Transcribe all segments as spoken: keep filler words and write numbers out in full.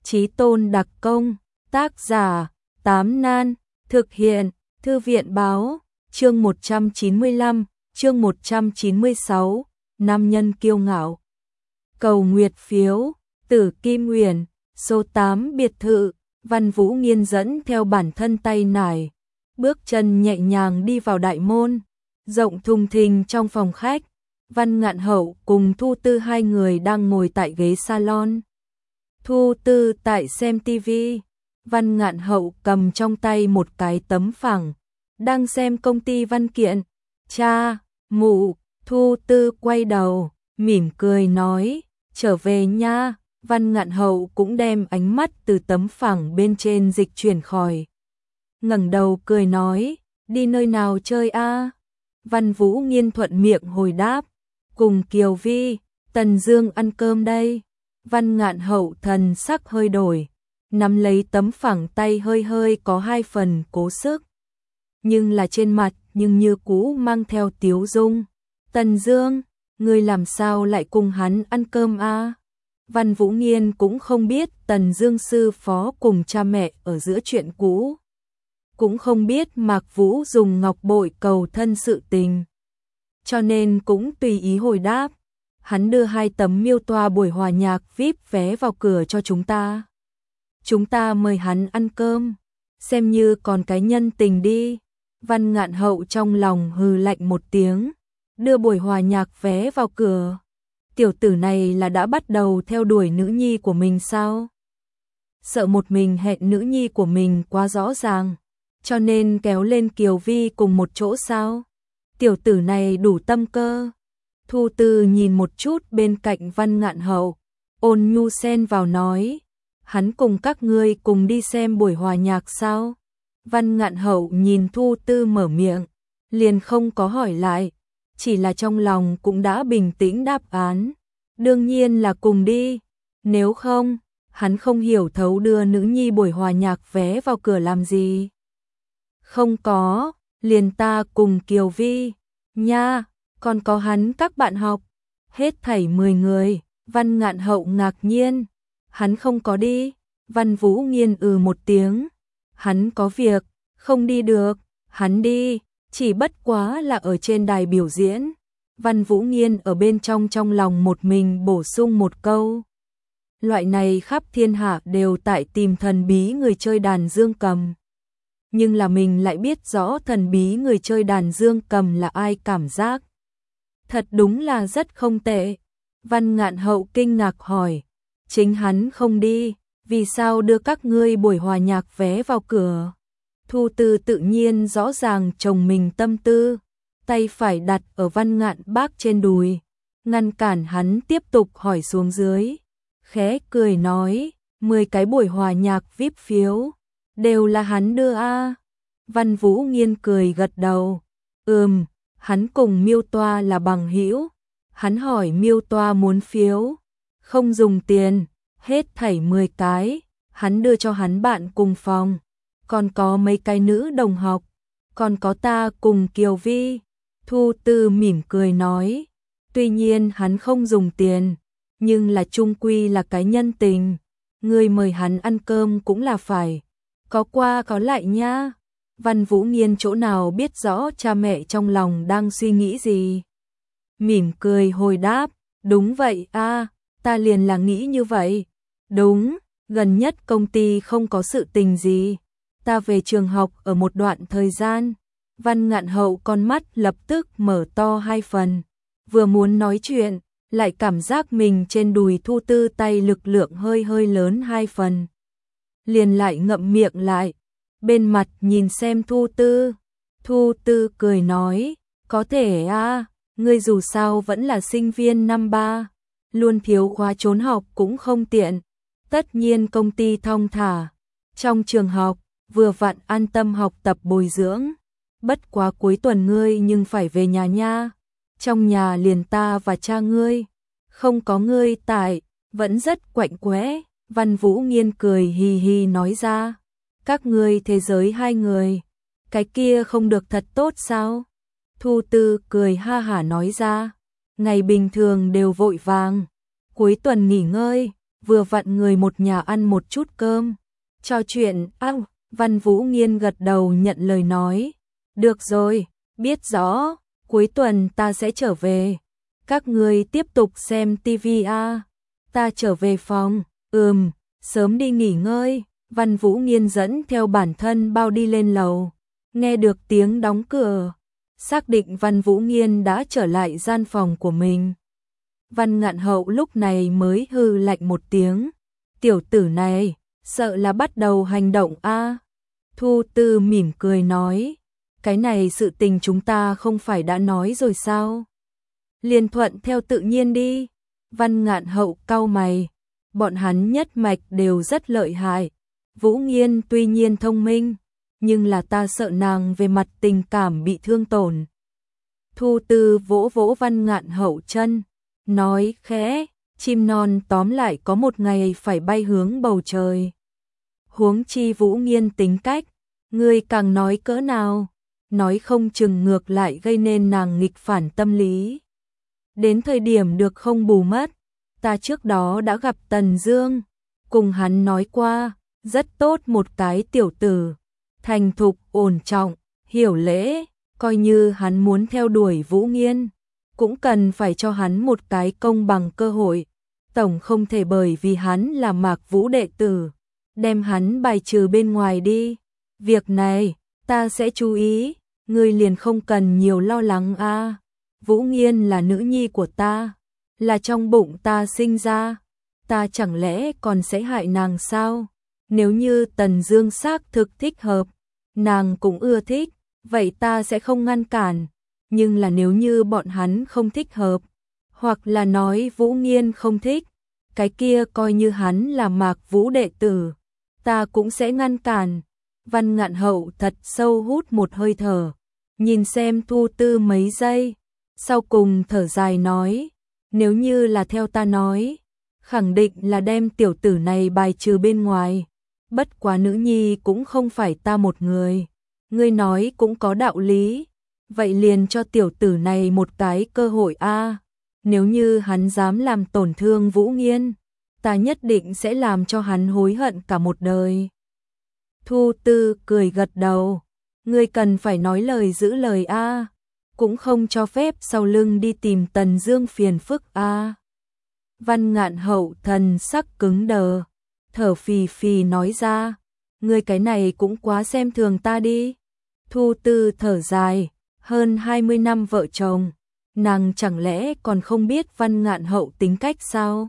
Chí Tôn đặc công, tác giả, Tám Nan, thực hiện, Thư viện báo, chương một trăm chín mươi lăm, chương một trăm chín mươi sáu, nam nhân kiêu ngạo. Cầu nguyệt phiếu, Tử Kim Uyển, số tám biệt thự, Văn Vũ Nghiên dẫn theo bản thân tay nải, bước chân nhẹ nhàng đi vào đại môn, rộng thùng thình trong phòng khách. Văn Ngạn Hậu cùng Thu Tư hai người đang ngồi tại ghế salon. Thu Tư tại xem tivi, Văn Ngạn Hậu cầm trong tay một cái tấm phẳng, đang xem công ty văn kiện. Cha, mụ, Thu Tư quay đầu, mỉm cười nói, trở về nha. Văn Ngạn Hậu cũng đem ánh mắt từ tấm phẳng bên trên dịch chuyển khỏi. Ngẩng đầu cười nói, đi nơi nào chơi a? Văn Vũ Nghiên thuận miệng hồi đáp, cùng Kiều Vi, Tần Dương ăn cơm đây. Văn Ngạn Hậu thần sắc hơi đổi, nắm lấy tấm phẳng tay hơi hơi có hai phần cố sức. Nhưng là trên mặt nhưng như cũ mang theo tiếu dung. Tần Dương, ngươi làm sao lại cùng hắn ăn cơm a? Văn Vũ Nghiên cũng không biết Tần Dương sư phó cùng cha mẹ ở giữa chuyện cũ. Cũng không biết Mạc Vũ dùng ngọc bội cầu thân sự tình. Cho nên cũng tùy ý hồi đáp. Hắn đưa hai tấm miêu toa buổi hòa nhạc vi ai pi vé vào cửa cho chúng ta. Chúng ta mời hắn ăn cơm, xem như còn cái nhân tình đi. Văn Ngạn Hậu trong lòng hừ lạnh một tiếng, đưa buổi hòa nhạc vé vào cửa. Tiểu tử này là đã bắt đầu theo đuổi nữ nhi của mình sao? Sợ một mình hẹn nữ nhi của mình quá rõ ràng, cho nên kéo lên Kiều Vi cùng một chỗ sao? Tiểu tử này đủ tâm cơ. Thu Tư nhìn một chút bên cạnh Văn Ngạn Hậu, ôn nhu xen vào nói, hắn cùng các ngươi cùng đi xem buổi hòa nhạc sao? Văn Ngạn Hậu nhìn Thu Tư mở miệng, liền không có hỏi lại, chỉ là trong lòng cũng đã bình tĩnh đáp án, đương nhiên là cùng đi, nếu không, hắn không hiểu thấu đưa nữ nhi buổi hòa nhạc vé vào cửa làm gì. Không có, liền ta cùng Kiều Vi, nha, còn có hắn các bạn học, hết thảy mười người. Văn Ngạn Hậu ngạc nhiên, hắn không có đi. Văn Vũ Nghiên ừ một tiếng, hắn có việc, không đi được, hắn đi, chỉ bất quá là ở trên đài biểu diễn. Văn Vũ Nghiên ở bên trong trong lòng một mình bổ sung một câu. Loại này khắp thiên hạ đều tại tìm thần bí người chơi đàn dương cầm. Nhưng là mình lại biết rõ thần bí người chơi đàn dương cầm là ai, cảm giác thật đúng là rất không tệ. Văn Ngạn Hậu kinh ngạc hỏi, chính hắn không đi, vì sao đưa các ngươi buổi hòa nhạc vé vào cửa? Thu Tư tự nhiên rõ ràng chồng mình tâm tư, tay phải đặt ở Văn Ngạn Bác trên đùi, ngăn cản hắn tiếp tục hỏi xuống dưới. Khẽ cười nói, mười cái buổi hòa nhạc vi ai pi phiếu, đều là hắn đưa a. Văn Vũ Nghiên cười gật đầu, ừm, hắn cùng Miêu Toa là bằng hữu. Hắn hỏi Miêu Toa muốn phiếu, không dùng tiền, hết thảy mười cái, hắn đưa cho hắn bạn cùng phòng, còn có mấy cái nữ đồng học, còn có ta cùng Kiều Vi. Thu Tư mỉm cười nói, tuy nhiên hắn không dùng tiền, nhưng là chung quy là cái nhân tình, người mời hắn ăn cơm cũng là phải, có qua có lại nha. Văn Vũ Nghiên chỗ nào biết rõ cha mẹ trong lòng đang suy nghĩ gì. Mỉm cười hồi đáp, đúng vậy a, ta liền là nghĩ như vậy. Đúng, gần nhất công ty không có sự tình gì, ta về trường học ở một đoạn thời gian. Văn Ngạn Hậu con mắt lập tức mở to hai phần, vừa muốn nói chuyện, lại cảm giác mình trên đùi Thu Tư tay lực lượng hơi hơi lớn hai phần. Liền lại ngậm miệng lại, bên mặt nhìn xem Thu Tư. Thu Tư cười nói, có thể a, ngươi dù sao vẫn là sinh viên năm ba, luôn thiếu khóa trốn học cũng không tiện. Tất nhiên công ty thong thả, trong trường học, vừa vặn an tâm học tập bồi dưỡng. Bất quá cuối tuần ngươi nhưng phải về nhà nha. Trong nhà liền ta và cha ngươi, không có ngươi tại, vẫn rất quạnh quẽ. Văn Vũ Nghiên cười hì hì nói ra, các ngươi thế giới hai người, cái kia không được thật tốt sao? Thu Tư cười ha hả nói ra, ngày bình thường đều vội vàng, cuối tuần nghỉ ngơi, vừa vặn người một nhà ăn một chút cơm. Trò chuyện, ao, Văn Vũ Nghiên gật đầu nhận lời nói. Được rồi, biết rõ, cuối tuần ta sẽ trở về. Các người tiếp tục xem tivi à? Ta trở về phòng, ừm, sớm đi nghỉ ngơi. Văn Vũ Nghiên dẫn theo bản thân bao đi lên lầu. Nghe được tiếng đóng cửa, xác định Văn Vũ Nghiên đã trở lại gian phòng của mình. Văn Ngạn Hậu lúc này mới hừ lạnh một tiếng. Tiểu tử này, sợ là bắt đầu hành động a. À? Thu Tư mỉm cười nói, cái này sự tình chúng ta không phải đã nói rồi sao? Liền thuận theo tự nhiên đi. Văn Ngạn Hậu cau mày, bọn hắn nhất mạch đều rất lợi hại. Vũ Nghiên tuy nhiên thông minh, nhưng là ta sợ nàng về mặt tình cảm bị thương tổn. Thu Tư vỗ vỗ Văn Ngạn Hậu chân, nói khẽ, chim non tóm lại có một ngày phải bay hướng bầu trời. Huống chi Vũ Nghiên tính cách, ngươi càng nói cỡ nào, nói không chừng ngược lại gây nên nàng nghịch phản tâm lý. Đến thời điểm được không bù mất, ta trước đó đã gặp Tần Dương, cùng hắn nói qua, rất tốt một cái tiểu tử, thành thục, ổn trọng, hiểu lễ, coi như hắn muốn theo đuổi Vũ Nghiên, cũng cần phải cho hắn một cái công bằng cơ hội, tổng không thể bởi vì hắn là Mạc Vũ đệ tử, đem hắn bài trừ bên ngoài đi. Việc này, ta sẽ chú ý, ngươi liền không cần nhiều lo lắng a. À. Vũ Nghiên là nữ nhi của ta, là trong bụng ta sinh ra, ta chẳng lẽ còn sẽ hại nàng sao? Nếu như Tần Dương xác thực thích hợp, nàng cũng ưa thích, vậy ta sẽ không ngăn cản, nhưng là nếu như bọn hắn không thích hợp, hoặc là nói Vũ Nghiên không thích, cái kia coi như hắn là Mạc Vũ đệ tử, ta cũng sẽ ngăn cản. Văn Ngạn Hậu thật sâu hút một hơi thở, nhìn xem Thu Tư mấy giây, sau cùng thở dài nói, nếu như là theo ta nói, khẳng định là đem tiểu tử này bài trừ bên ngoài, bất quá nữ nhi cũng không phải ta một người, ngươi nói cũng có đạo lý, vậy liền cho tiểu tử này một cái cơ hội a. À. Nếu như hắn dám làm tổn thương Vũ Nghiên, ta nhất định sẽ làm cho hắn hối hận cả một đời. Thu Tư cười gật đầu, ngươi cần phải nói lời giữ lời a, à. Cũng không cho phép sau lưng đi tìm Tần Dương phiền phức a. À. Văn Ngạn Hậu thần sắc cứng đờ, thở phì phì nói ra, ngươi cái này cũng quá xem thường ta đi. Thu Tư thở dài, hơn hai mươi năm vợ chồng, nàng chẳng lẽ còn không biết Văn Ngạn Hậu tính cách sao?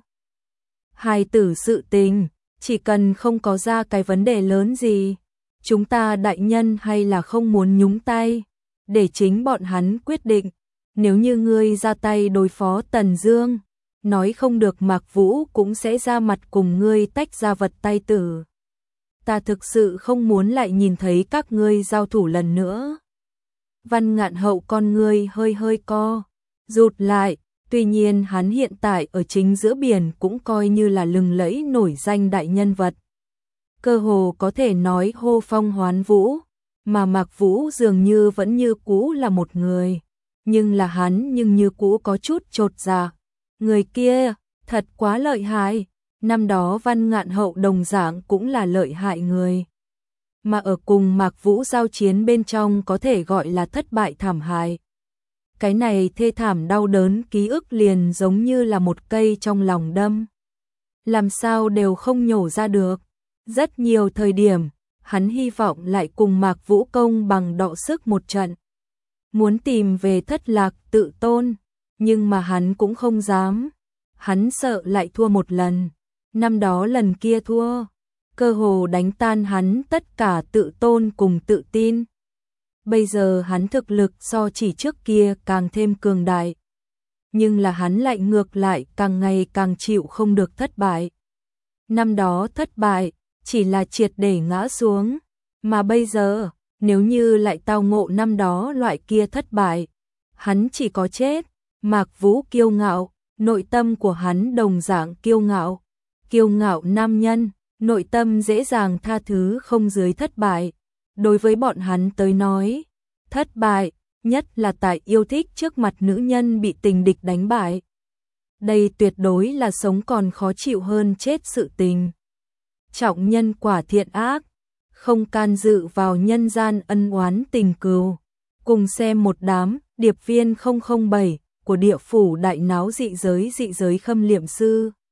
Hài tử sự tình, chỉ cần không có ra cái vấn đề lớn gì, chúng ta đại nhân hay là không muốn nhúng tay, để chính bọn hắn quyết định. Nếu như ngươi ra tay đối phó Tần Dương, nói không được Mạc Vũ cũng sẽ ra mặt cùng ngươi tách ra vật tay tử. Ta thực sự không muốn lại nhìn thấy các ngươi giao thủ lần nữa. Văn Ngạn Hậu con ngươi hơi hơi co rụt lại, tuy nhiên hắn hiện tại ở chính giữa biển cũng coi như là lừng lẫy nổi danh đại nhân vật. Cơ hồ có thể nói hô phong hoán vũ, mà Mạc Vũ dường như vẫn như cũ là một người, nhưng là hắn nhưng như cũ có chút chột dạ. Người kia, thật quá lợi hại, năm đó Văn Ngạn Hậu đồng dạng cũng là lợi hại người. Mà ở cùng Mạc Vũ giao chiến bên trong có thể gọi là thất bại thảm hại. Cái này thê thảm đau đớn ký ức liền giống như là một cây trong lòng đâm. Làm sao đều không nhổ ra được. Rất nhiều thời điểm, hắn hy vọng lại cùng Mạc Vũ công bằng đọ sức một trận. Muốn tìm về thất lạc tự tôn, nhưng mà hắn cũng không dám. Hắn sợ lại thua một lần. Năm đó lần kia thua, cơ hồ đánh tan hắn tất cả tự tôn cùng tự tin. Bây giờ hắn thực lực so chỉ trước kia càng thêm cường đại. Nhưng là hắn lại ngược lại càng ngày càng chịu không được thất bại. Năm đó thất bại, chỉ là triệt để ngã xuống. Mà bây giờ, nếu như lại tao ngộ năm đó loại kia thất bại, hắn chỉ có chết. Mạc Vũ kiêu ngạo, nội tâm của hắn đồng dạng kiêu ngạo. Kiêu ngạo nam nhân, nội tâm dễ dàng tha thứ không dưới thất bại. Đối với bọn hắn tới nói, thất bại, nhất là tại yêu thích trước mặt nữ nhân bị tình địch đánh bại. Đây tuyệt đối là sống còn khó chịu hơn chết sự tình. Trọng nhân quả thiện ác, không can dự vào nhân gian ân oán tình cừu. Cùng xem một đám điệp viên không không bảy của địa phủ đại náo dị giới dị giới Khâm Liệm Sư.